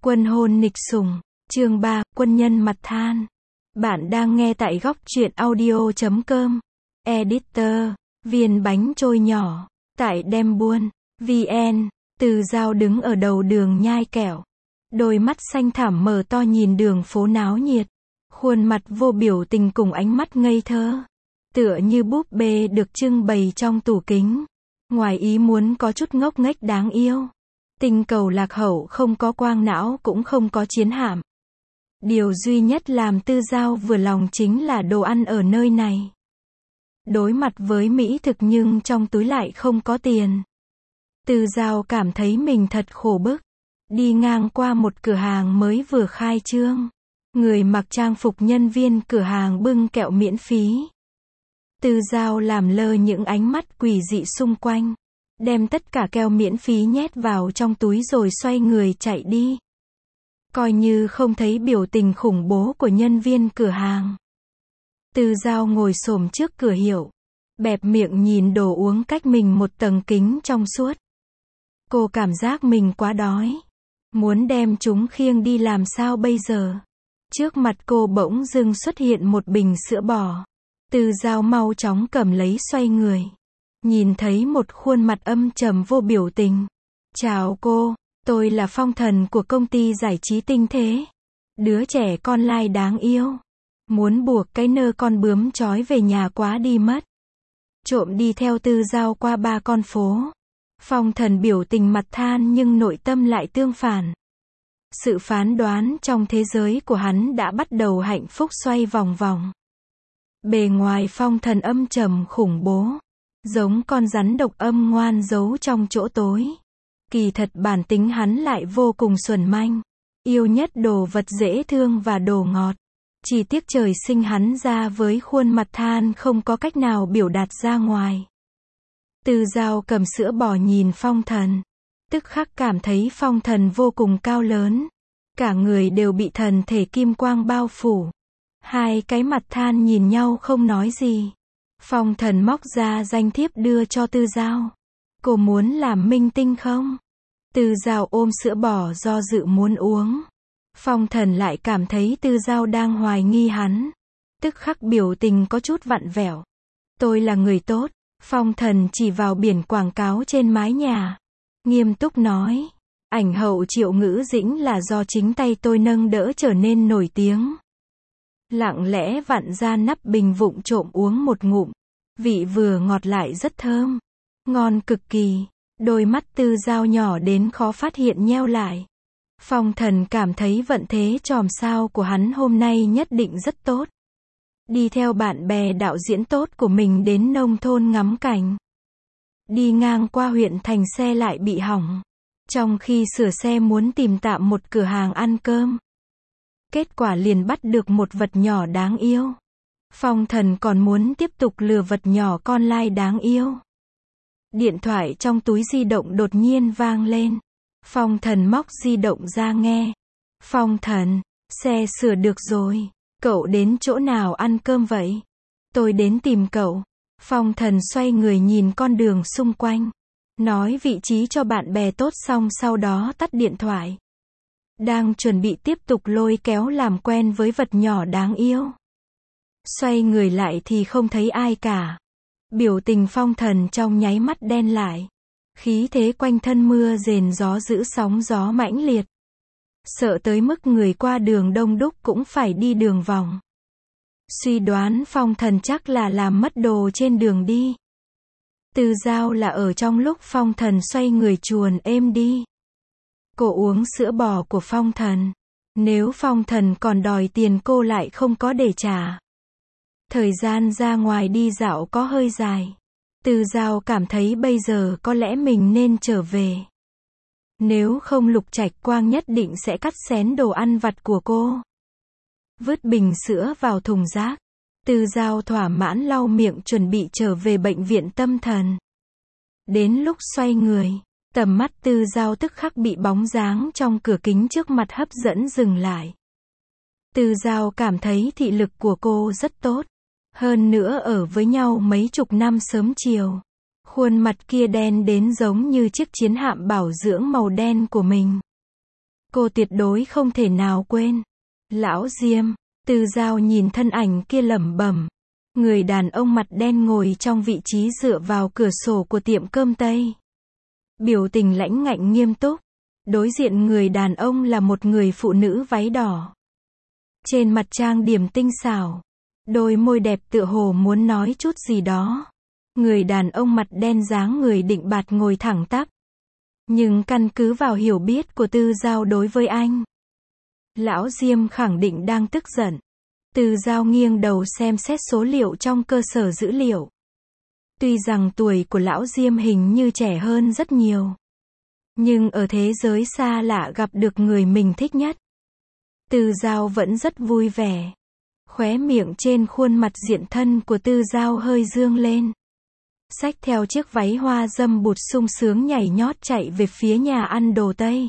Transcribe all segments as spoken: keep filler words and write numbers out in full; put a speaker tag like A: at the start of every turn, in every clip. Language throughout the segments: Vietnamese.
A: Quân hôn nịch sủng, chương ba, quân nhân mặt than. Bạn đang nghe tại góc truyện audio chấm com. Editor, viên bánh trôi nhỏ, tại Đem Buôn, vê en. Từ Dao đứng ở đầu đường nhai kẹo. Đôi mắt xanh thẳm mở to nhìn đường phố náo nhiệt. Khuôn mặt vô biểu tình cùng ánh mắt ngây thơ. Tựa như búp bê được trưng bày trong tủ kính. Ngoài ý muốn có chút ngốc nghếch đáng yêu. Tinh cầu lạc hậu không có quang não cũng không có chiến hạm. Điều duy nhất làm Tư Dao vừa lòng chính là đồ ăn ở nơi này. Đối mặt với mỹ thực nhưng trong túi lại không có tiền. Tư Dao cảm thấy mình thật khổ bức. Đi ngang qua một cửa hàng mới vừa khai trương. Người mặc trang phục nhân viên cửa hàng bưng kẹo miễn phí. Tư Dao làm lơ những ánh mắt quỷ dị xung quanh. Đem tất cả kẹo miễn phí nhét vào trong túi rồi xoay người chạy đi. Coi như không thấy biểu tình khủng bố của nhân viên cửa hàng. Tư Dao ngồi xổm trước cửa hiệu. Bẹp miệng nhìn đồ uống cách mình một tầng kính trong suốt. Cô cảm giác mình quá đói. Muốn đem chúng khiêng đi làm sao bây giờ? Trước mặt cô bỗng dưng xuất hiện một bình sữa bò. Tư Dao mau chóng cầm lấy xoay người. Nhìn thấy một khuôn mặt âm trầm vô biểu tình. Chào cô, tôi là Phong Thần của công ty giải trí Tinh Thế. Đứa trẻ con lai đáng yêu. Muốn buộc cái nơ con bướm trói về nhà quá đi mất. Trộm đi theo Tư Dao qua ba con phố. Phong Thần biểu tình mặt than nhưng nội tâm lại tương phản. Sự phán đoán trong thế giới của hắn đã bắt đầu hạnh phúc xoay vòng vòng. Bề ngoài Phong Thần âm trầm khủng bố. Giống con rắn độc âm ngoan giấu trong chỗ tối. Kỳ thật bản tính hắn lại vô cùng xuẩn manh. Yêu nhất đồ vật dễ thương và đồ ngọt. Chỉ tiếc trời sinh hắn ra với khuôn mặt than không có cách nào biểu đạt ra ngoài. Tư Dao cầm sữa bò nhìn Phong Thần. Tức khắc cảm thấy Phong Thần vô cùng cao lớn. Cả người đều bị thần thể kim quang bao phủ. Hai cái mặt than nhìn nhau không nói gì. Phong Thần móc ra danh thiếp đưa cho Tư Dao. Cô muốn làm minh tinh không? Tư Dao ôm sữa bò do dự muốn uống. Phong Thần lại cảm thấy Tư Dao đang hoài nghi hắn. Tức khắc biểu tình có chút vặn vẹo. Tôi là người tốt. Phong Thần chỉ vào biển quảng cáo trên mái nhà. Nghiêm túc nói. Ảnh hậu Triệu Ngữ Dĩnh là do chính tay tôi nâng đỡ trở nên nổi tiếng. Lặng lẽ vặn ra nắp bình vụng trộm uống một ngụm. Vị vừa ngọt lại rất thơm. Ngon cực kỳ. Đôi mắt Tư Dao nhỏ đến khó phát hiện nheo lại. Phong Thần cảm thấy vận thế chòm sao của hắn hôm nay nhất định rất tốt. Đi theo bạn bè đạo diễn tốt của mình đến nông thôn ngắm cảnh. Đi ngang qua huyện thành xe lại bị hỏng. Trong khi sửa xe muốn tìm tạm một cửa hàng ăn cơm. Kết quả liền bắt được một vật nhỏ đáng yêu. Phong Thần còn muốn tiếp tục lừa vật nhỏ con lai đáng yêu. Điện thoại trong túi di động đột nhiên vang lên. Phong Thần móc di động ra nghe. Phong Thần, xe sửa được rồi. Cậu đến chỗ nào ăn cơm vậy? Tôi đến tìm cậu. Phong Thần xoay người nhìn con đường xung quanh. Nói vị trí cho bạn bè tốt xong sau đó tắt điện thoại. Đang chuẩn bị tiếp tục lôi kéo làm quen với vật nhỏ đáng yêu. Xoay người lại thì không thấy ai cả. Biểu tình Phong Thần trong nháy mắt đen lại. Khí thế quanh thân mưa rền gió giữ sóng gió mãnh liệt. Sợ tới mức người qua đường đông đúc cũng phải đi đường vòng. Suy đoán Phong Thần chắc là làm mất đồ trên đường đi. Tư Dao là ở trong lúc Phong Thần xoay người chuồn êm đi. Cô uống sữa bò của Phong Thần. Nếu Phong Thần còn đòi tiền cô lại không có để trả. Thời gian ra ngoài đi dạo có hơi dài. Tư Dao cảm thấy bây giờ có lẽ mình nên trở về. Nếu không Lục Trạch Quang nhất định sẽ cắt xén đồ ăn vặt của cô. Vứt bình sữa vào thùng rác. Tư Dao thỏa mãn lau miệng chuẩn bị trở về bệnh viện tâm thần. Đến lúc xoay người, tầm mắt Tư Dao tức khắc bị bóng dáng trong cửa kính trước mặt hấp dẫn dừng lại. Tư Dao cảm thấy thị lực của cô rất tốt. Hơn nữa ở với nhau mấy chục năm sớm chiều. Khuôn mặt kia đen đến giống như chiếc chiến hạm bảo dưỡng màu đen của mình. Cô tuyệt đối không thể nào quên. Lão Diêm, Tư Dao nhìn thân ảnh kia lẩm bẩm. Người đàn ông mặt đen ngồi trong vị trí dựa vào cửa sổ của tiệm cơm Tây. Biểu tình lãnh ngạnh nghiêm túc. Đối diện người đàn ông là một người phụ nữ váy đỏ. Trên mặt trang điểm tinh xảo. Đôi môi đẹp tựa hồ muốn nói chút gì đó. Người đàn ông mặt đen dáng người định bạt ngồi thẳng tắp. Nhưng căn cứ vào hiểu biết của Tư Dao đối với anh, Lão Diêm khẳng định đang tức giận. Tư Dao nghiêng đầu xem xét số liệu trong cơ sở dữ liệu. Tuy rằng tuổi của Lão Diêm hình như trẻ hơn rất nhiều, nhưng ở thế giới xa lạ gặp được người mình thích nhất, Tư Dao vẫn rất vui vẻ. Khóe miệng trên khuôn mặt diện thân của Tư Dao hơi dương lên. Xách theo chiếc váy hoa dâm bụt sung sướng nhảy nhót chạy về phía nhà ăn đồ Tây.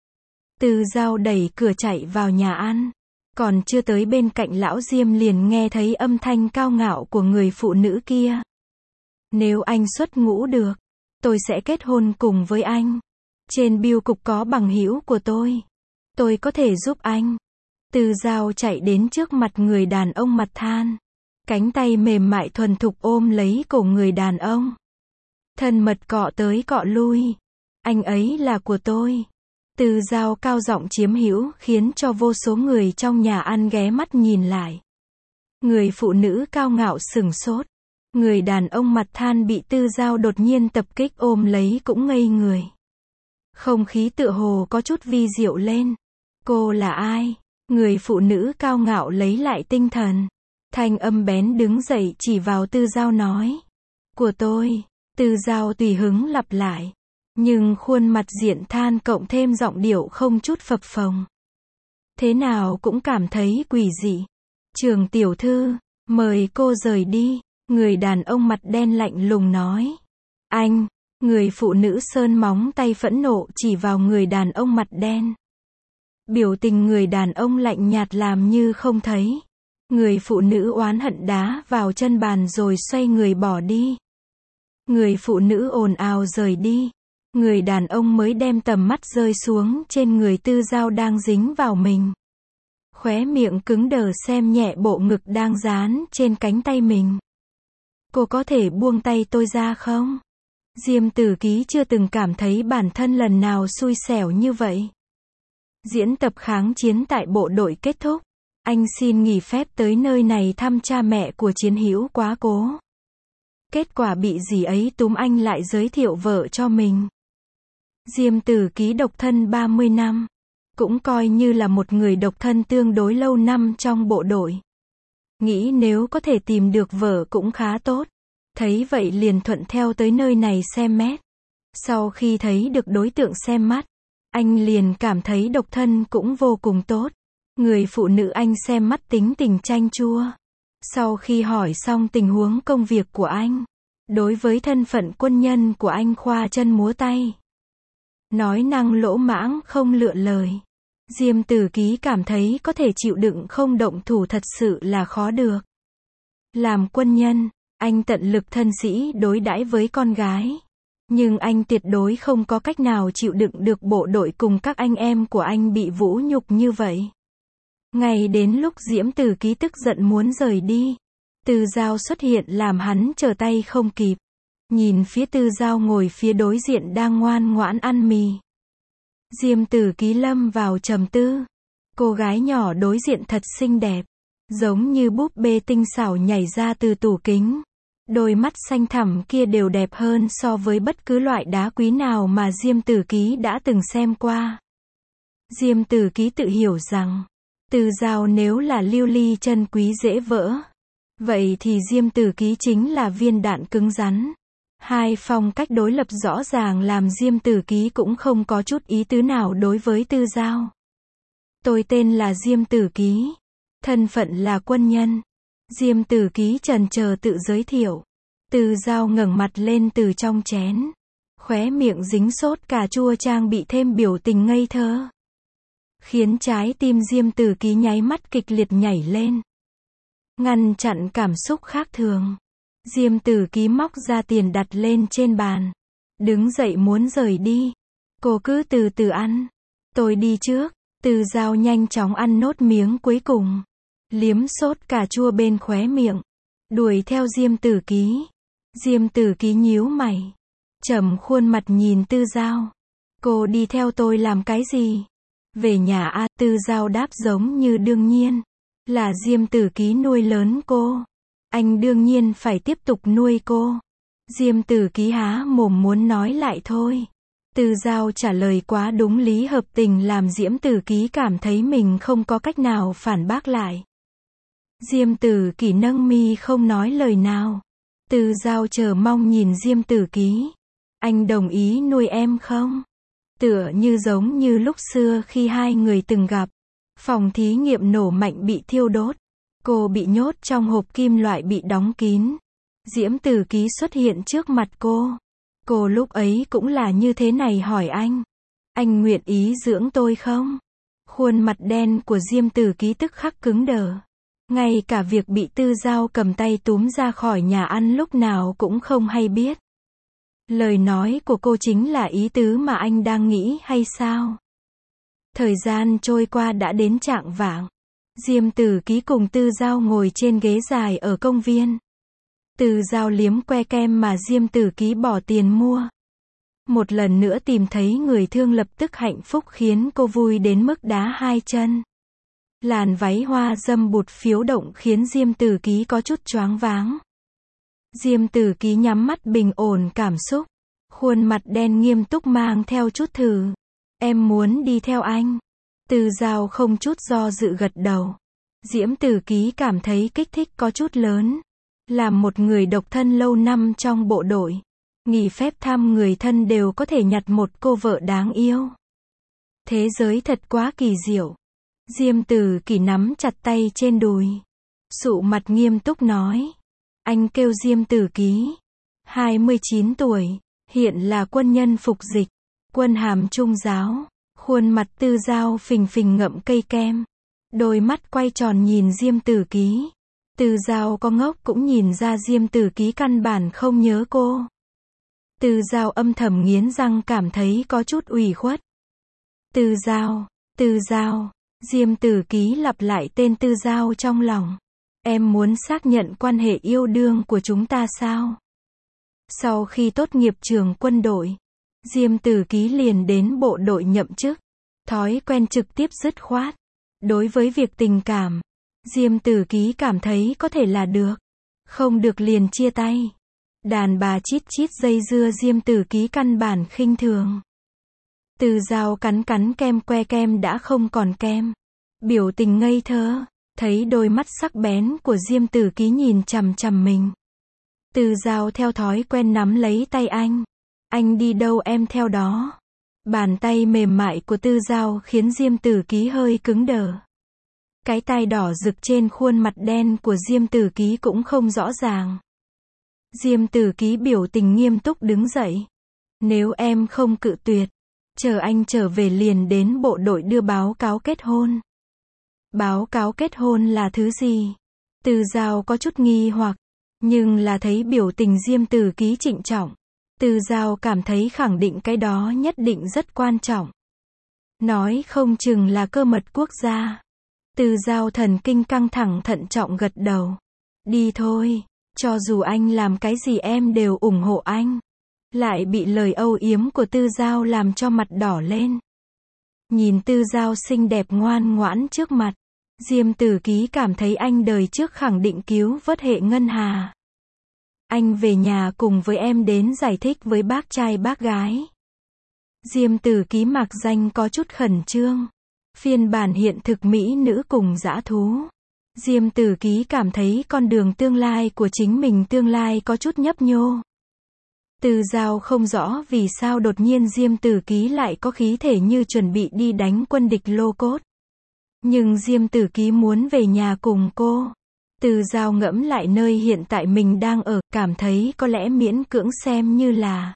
A: Tư Dao đẩy cửa chạy vào nhà ăn. Còn chưa tới bên cạnh Lão Diêm liền nghe thấy âm thanh cao ngạo của người phụ nữ kia. Nếu anh xuất ngũ được, tôi sẽ kết hôn cùng với anh. Trên bưu cục có bằng hữu của tôi. Tôi có thể giúp anh. Tư Dao chạy đến trước mặt người đàn ông mặt than. Cánh tay mềm mại thuần thục ôm lấy cổ người đàn ông. Thân mật cọ tới cọ lui. Anh ấy là của tôi. Tư Dao cao giọng chiếm hữu khiến cho vô số người trong nhà ăn ghé mắt nhìn lại. Người phụ nữ cao ngạo sửng sốt. Người đàn ông mặt than bị Tư Dao đột nhiên tập kích ôm lấy cũng ngây người. Không khí tựa hồ có chút vi diệu lên. Cô là ai? Người phụ nữ cao ngạo lấy lại tinh thần. Thanh âm bén đứng dậy chỉ vào Tư Dao nói. Của tôi. Tư Dao tùy hứng lặp lại. Nhưng khuôn mặt diện than cộng thêm giọng điệu không chút phập phồng. Thế nào cũng cảm thấy quỷ dị. Trường tiểu thư, mời cô rời đi. Người đàn ông mặt đen lạnh lùng nói. Anh, người phụ nữ sơn móng tay phẫn nộ chỉ vào người đàn ông mặt đen. Biểu tình người đàn ông lạnh nhạt làm như không thấy. Người phụ nữ oán hận đá vào chân bàn rồi xoay người bỏ đi. Người phụ nữ ồn ào rời đi. Người đàn ông mới đem tầm mắt rơi xuống trên người Tư Dao đang dính vào mình. Khóe miệng cứng đờ xem nhẹ bộ ngực đang dán trên cánh tay mình. Cô có thể buông tay tôi ra không? Diêm Tử Ký chưa từng cảm thấy bản thân lần nào xui xẻo như vậy. Diễn tập kháng chiến tại bộ đội kết thúc. Anh xin nghỉ phép tới nơi này thăm cha mẹ của chiến hữu quá cố. Kết quả bị dì ấy túm anh lại giới thiệu vợ cho mình. Diêm Tử Ký độc thân ba mươi năm. Cũng coi như là một người độc thân tương đối lâu năm trong bộ đội. Nghĩ nếu có thể tìm được vợ cũng khá tốt. Thấy vậy liền thuận theo tới nơi này xem mét. Sau khi thấy được đối tượng xem mắt, anh liền cảm thấy độc thân cũng vô cùng tốt. Người phụ nữ anh xem mắt tính tình chanh chua. Sau khi hỏi xong tình huống công việc của anh, đối với thân phận quân nhân của anh khoa chân múa tay. Nói năng lỗ mãng không lựa lời. Diêm Tử Ký cảm thấy có thể chịu đựng không động thủ thật sự là khó được. Làm quân nhân, anh tận lực thân sĩ đối đãi với con gái. Nhưng anh tuyệt đối không có cách nào chịu đựng được bộ đội cùng các anh em của anh bị vũ nhục như vậy. Ngay đến lúc Diễm Tử Ký tức giận muốn rời đi, Tư Dao xuất hiện làm hắn trở tay không kịp. Nhìn phía Tư Dao ngồi phía đối diện đang ngoan ngoãn ăn mì. Diêm Tử Ký lâm vào trầm tư. Cô gái nhỏ đối diện thật xinh đẹp. Giống như búp bê tinh xảo nhảy ra từ tủ kính. Đôi mắt xanh thẳm kia đều đẹp hơn so với bất cứ loại đá quý nào mà Diêm Tử Ký đã từng xem qua. Diêm Tử Ký tự hiểu rằng, Tư Dao nếu là lưu ly chân quý dễ vỡ, vậy thì Diêm Tử Ký chính là viên đạn cứng rắn. Hai phong cách đối lập rõ ràng làm Diêm Tử Ký cũng không có chút ý tứ nào đối với Tư Dao. Tôi tên là Diêm Tử Ký. Thân phận là quân nhân. Diêm Tử Ký chần chờ tự giới thiệu. Tư Dao ngẩng mặt lên từ trong chén. Khóe miệng dính sốt cà chua trang bị thêm biểu tình ngây thơ. Khiến trái tim Diêm Tử Ký nháy mắt kịch liệt nhảy lên. Ngăn chặn cảm xúc khác thường. Diêm Tử Ký móc ra tiền đặt lên trên bàn. Đứng dậy muốn rời đi. Cô cứ từ từ ăn. Tôi đi trước. Tư Dao nhanh chóng ăn nốt miếng cuối cùng. Liếm sốt cà chua bên khóe miệng. Đuổi theo Diêm Tử Ký. Diêm Tử Ký nhíu mày. Trầm khuôn mặt nhìn Tư Dao. Cô đi theo tôi làm cái gì? Về nhà à? Tư Dao đáp giống như đương nhiên. Là Diêm Tử Ký nuôi lớn cô. Anh đương nhiên phải tiếp tục nuôi cô. Diêm Tử Ký há mồm muốn nói lại thôi. Tư Dao trả lời quá đúng lý hợp tình làm Diêm Tử Ký cảm thấy mình không có cách nào phản bác lại. Diêm Tử Ký nâng mi không nói lời nào. Tư Dao chờ mong nhìn Diêm Tử Ký. Anh đồng ý nuôi em không? Tựa như giống như lúc xưa khi hai người từng gặp. Phòng thí nghiệm nổ mạnh bị thiêu đốt. Cô bị nhốt trong hộp kim loại bị đóng kín. Diễm Tử Ký xuất hiện trước mặt cô. Cô lúc ấy cũng là như thế này hỏi anh. Anh nguyện ý dưỡng tôi không? Khuôn mặt đen của Diêm Tử Ký tức khắc cứng đờ. Ngay cả việc bị Tư Dao cầm tay túm ra khỏi nhà ăn lúc nào cũng không hay biết. Lời nói của cô chính là ý tứ mà anh đang nghĩ hay sao? Thời gian trôi qua đã đến chạng vạng. Diêm Tử Ký cùng Tư Dao ngồi trên ghế dài ở công viên. Tư Dao liếm que kem mà Diêm Tử Ký bỏ tiền mua. Một lần nữa tìm thấy người thương lập tức hạnh phúc khiến cô vui đến mức đá hai chân. Làn váy hoa dâm bụt phiếu động khiến Diêm Tử Ký có chút choáng váng. Diêm Tử Ký nhắm mắt bình ổn cảm xúc. Khuôn mặt đen nghiêm túc mang theo chút thử. Em muốn đi theo anh. Tư Dao không chút do dự gật đầu. Diễm Tử Ký cảm thấy kích thích có chút lớn. Làm một người độc thân lâu năm trong bộ đội. Nghỉ phép thăm người thân đều có thể nhặt một cô vợ đáng yêu. Thế giới thật quá kỳ diệu. Diêm Tử Ký nắm chặt tay trên đùi. Sụ mặt nghiêm túc nói. Anh kêu Diêm Tử Ký. hai mươi chín tuổi. Hiện là quân nhân phục dịch. Quân hàm trung giáo. Khuôn mặt Tư Dao phình phình ngậm cây kem. Đôi mắt quay tròn nhìn Diêm Tử Ký. Tư Dao có ngốc cũng nhìn ra Diêm Tử Ký căn bản không nhớ cô. Tư Dao âm thầm nghiến răng cảm thấy có chút ủy khuất. Tư Dao, Tư Dao, Diêm Tử Ký lặp lại tên Tư Dao trong lòng. Em muốn xác nhận quan hệ yêu đương của chúng ta sao? Sau khi tốt nghiệp trường quân đội, Diêm Tử Ký liền đến bộ đội nhậm chức. Thói quen trực tiếp dứt khoát. Đối với việc tình cảm, Diêm Tử Ký cảm thấy có thể là được. Không được liền chia tay. Đàn bà chít chít dây dưa Diêm Tử Ký căn bản khinh thường. Tư Dao cắn cắn kem que kem đã không còn kem. Biểu tình ngây thơ. Thấy đôi mắt sắc bén của Diêm Tử Ký nhìn chằm chằm mình. Tư Dao theo thói quen nắm lấy tay anh. Anh đi đâu em theo đó. Bàn tay mềm mại của Tư Dao khiến Diêm Tử Ký hơi cứng đờ. Cái tai đỏ rực trên khuôn mặt đen của Diêm Tử Ký cũng không rõ ràng. Diêm Tử Ký biểu tình nghiêm túc đứng dậy. Nếu em không cự tuyệt, chờ anh trở về liền đến bộ đội đưa báo cáo kết hôn. Báo cáo kết hôn là thứ gì? Tư Dao có chút nghi hoặc, nhưng là thấy biểu tình Diêm Tử Ký trịnh trọng. Tư Dao cảm thấy khẳng định cái đó nhất định rất quan trọng. Nói không chừng là cơ mật quốc gia. Tư Dao thần kinh căng thẳng thận trọng gật đầu. Đi thôi, cho dù anh làm cái gì em đều ủng hộ anh. Lại bị lời âu yếm của Tư Dao làm cho mặt đỏ lên. Nhìn Tư Dao xinh đẹp ngoan ngoãn trước mặt, Diêm Tử Ký cảm thấy anh đời trước khẳng định cứu vớt hệ ngân hà. Anh về nhà cùng với em đến giải thích với bác trai bác gái. Diêm Tử Ký mạc danh có chút khẩn trương. Phiên bản hiện thực mỹ nữ cùng dã thú. Diêm Tử Ký cảm thấy con đường tương lai của chính mình tương lai có chút nhấp nhô. Tư Dao không rõ vì sao đột nhiên Diêm Tử Ký lại có khí thể như chuẩn bị đi đánh quân địch lô cốt. Nhưng Diêm Tử Ký muốn về nhà cùng cô. Tư Dao ngẫm lại nơi hiện tại mình đang ở, cảm thấy có lẽ miễn cưỡng xem như là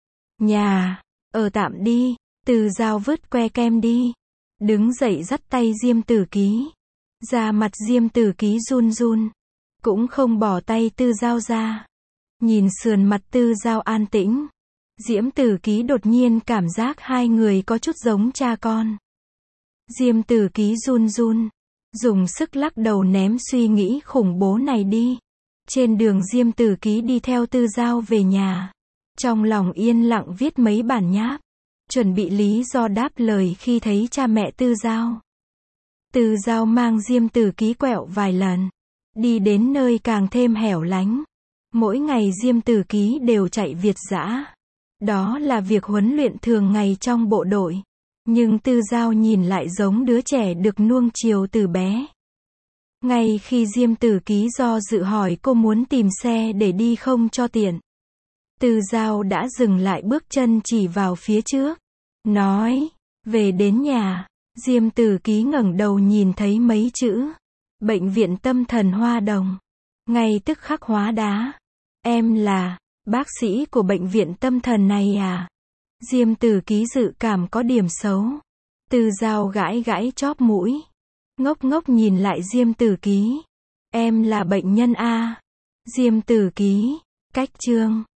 A: nhà, ở tạm đi. Tư Dao vứt que kem đi. Đứng dậy dắt tay Diêm Tử Ký. Da mặt Diêm Tử Ký run run. Cũng không bỏ tay Tư Dao ra. Nhìn sườn mặt Tư Dao an tĩnh. Diễm Tử Ký đột nhiên cảm giác hai người có chút giống cha con. Diêm Tử Ký run run, dùng sức lắc đầu ném suy nghĩ khủng bố này đi. Trên đường Diêm Tử Ký đi theo Tư Giao về nhà. Trong lòng yên lặng viết mấy bản nháp. Chuẩn bị lý do đáp lời khi thấy cha mẹ Tư Giao. Tư Giao mang Diêm Tử Ký quẹo vài lần. Đi đến nơi càng thêm hẻo lánh. Mỗi ngày Diêm Tử Ký đều chạy Việt dã. Đó là việc huấn luyện thường ngày trong bộ đội. Nhưng Tư Giao nhìn lại giống đứa trẻ được nuông chiều từ bé. Ngay khi Diêm Tử Ký do dự hỏi cô muốn tìm xe để đi không cho tiện, Tư Giao đã dừng lại bước chân chỉ vào phía trước. Nói, về đến nhà, Diêm Tử Ký ngẩng đầu nhìn thấy mấy chữ. Bệnh viện tâm thần Hoa Đồng. Ngay tức khắc hóa đá. Em là bác sĩ của bệnh viện tâm thần này à? Diêm Tử Ký dự cảm có điểm xấu. Tư Giao gãi gãi chóp mũi. Ngốc ngốc nhìn lại Diêm Tử Ký. Em là bệnh nhân A. Diêm Tử Ký. Cách chương.